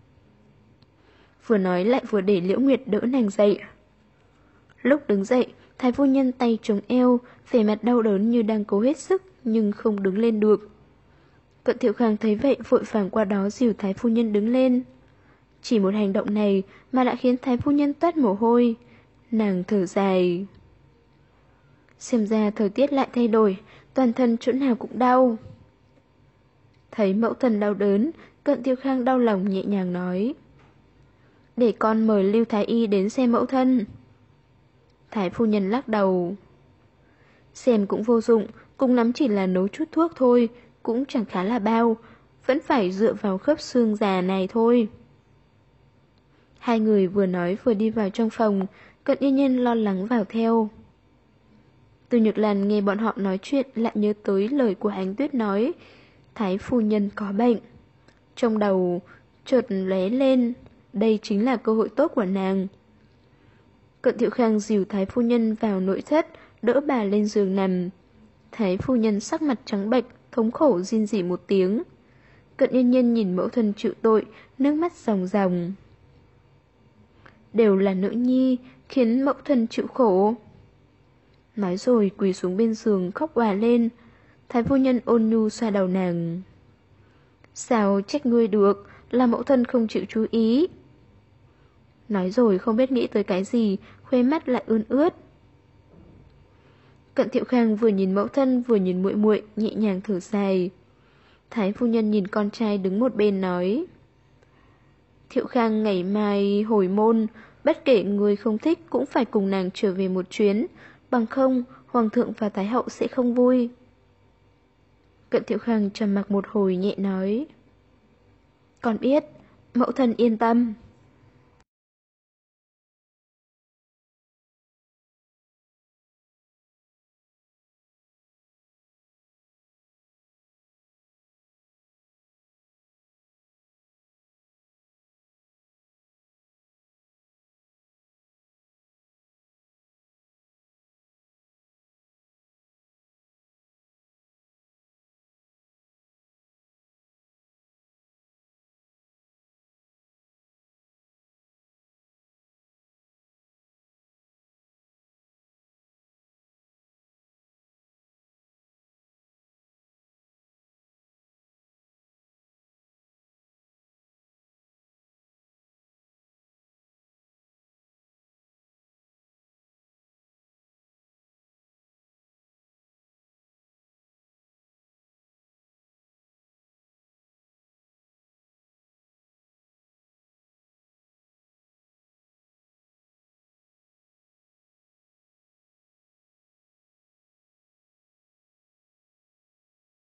Speaker 2: Vừa nói lại vừa để Liễu Nguyệt đỡ nàng dậy. Lúc đứng dậy, Thái phu nhân tay chống eo, vẻ mặt đau đớn như đang cố hết sức nhưng không đứng lên được. Cận Thiệu Khang thấy vậy vội vàng qua đó dìu Thái phu nhân đứng lên. Chỉ một hành động này mà đã khiến Thái phu nhân toát mồ hôi. Nàng thở dài. Xem ra thời tiết lại thay đổi, toàn thân chỗ nào cũng đau. Thấy mẫu thân đau đớn, Cận Thiệu Khang đau lòng nhẹ nhàng nói. Để con mời Lưu Thái Y đến xem mẫu thân. Thái phu nhân lắc đầu. Xem cũng vô dụng, cùng lắm chỉ là nấu chút thuốc thôi, cũng chẳng khá là bao, vẫn phải dựa vào khớp xương già này thôi. Hai người vừa nói vừa đi vào trong phòng, Cận Yên Nhiên lo lắng vào theo. Từ Nhược Lan nghe bọn họ nói chuyện lại nhớ tới lời của Ánh Tuyết nói, Thái phu nhân có bệnh. Trong đầu chợt lóe lên, đây chính là cơ hội tốt của nàng. Cận Thiệu Khang dìu Thái phu nhân vào nội thất, đỡ bà lên giường nằm. Thái phu nhân sắc mặt trắng bệch, thống khổ rên rỉ một tiếng. Cận Yên Nhiên nhìn mẫu thân chịu tội, nước mắt ròng ròng. Đều là nữ nhi, khiến mẫu thân chịu khổ. Nói rồi quỳ xuống bên giường khóc òa lên. Thái phu nhân ôn nhu xoa đầu nàng. Sao trách ngươi được, là mẫu thân không chịu chú ý. Nói rồi không biết nghĩ tới cái gì, khuê mắt lại ươn ướt. Cận Thiệu Khang vừa nhìn mẫu thân vừa nhìn muội muội, nhẹ nhàng thở dài. Thái phu nhân nhìn con trai đứng một bên nói. Thiệu Khang ngày mai hồi môn, bất kể người không thích cũng phải cùng nàng trở về một chuyến, bằng không hoàng thượng và thái hậu sẽ không vui. Cận Thiệu Khang trầm mặc một hồi nhẹ nói. Con biết, mẫu thân yên tâm.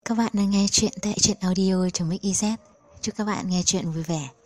Speaker 1: Các bạn đang nghe chuyện tại truyện audio.mix.iz. Chúc các bạn nghe chuyện vui vẻ.